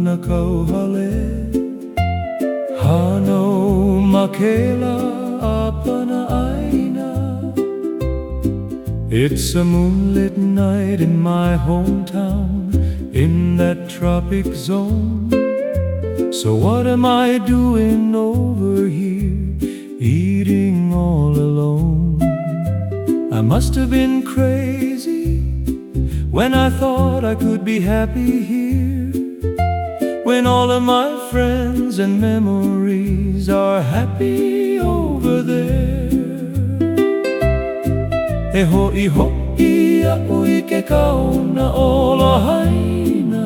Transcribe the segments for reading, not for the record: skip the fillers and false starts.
na kauhale Hano makela apana aina. It's a moonlit night in my hometown, in that tropic zone. So what am I doing over here, eating all alone? I must have been crazy when I thought I could be happy here, when all of my friends and memories are happy over there. E ho'i ho'i a ui ke kauna o Lahaina,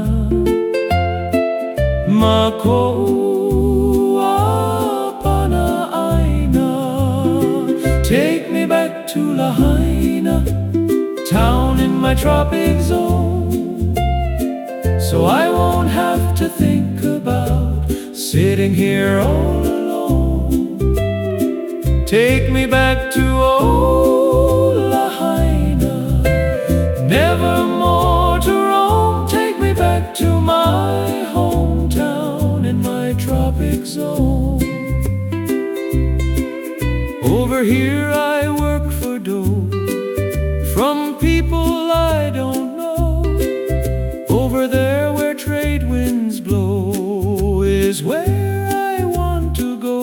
ma ko'u apana aina. Take me back to Lahaina, town in my tropic zone, so I won't have to think about sitting here all alone. Take me back to old Lahaina, never more to roam. Take me back to my hometown in my tropic zone. Over here I work for dough from people I don't know. Over there where trade winds blow is where I want to go.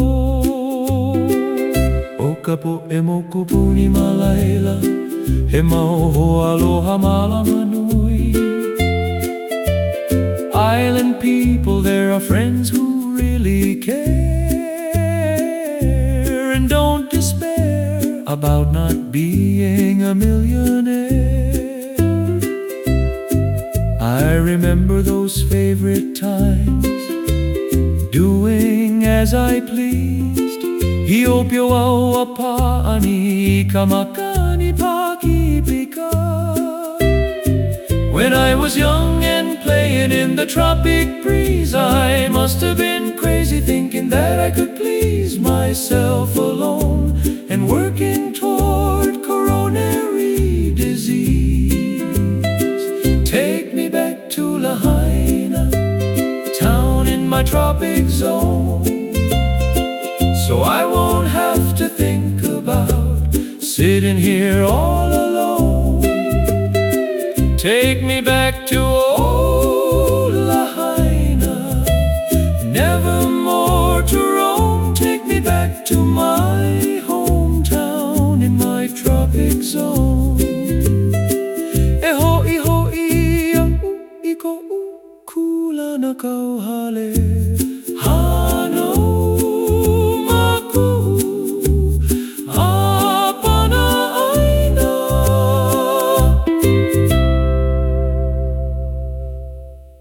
O kapo e moku puni malaila, he mauho aloha malama nui. Island people, there are friends who really care and don't despair about not being a millionaire. I remember those favorite times, doing as I pleased. Hiopio au apa'ani kamakani pakipika. When I was young and playing in the tropic breeze, I must have been crazy thinking that I could please myself alone and working toward coronary disease. Take me back to Lahaina, town in my tropic zone, so I won't have to think about sitting here all alone. Take me back to old Lahaina, never more to roam. Take me back to my hometown in my tropic zone. E ho'i ho'i a u'i ko'u kula na kauhale Hano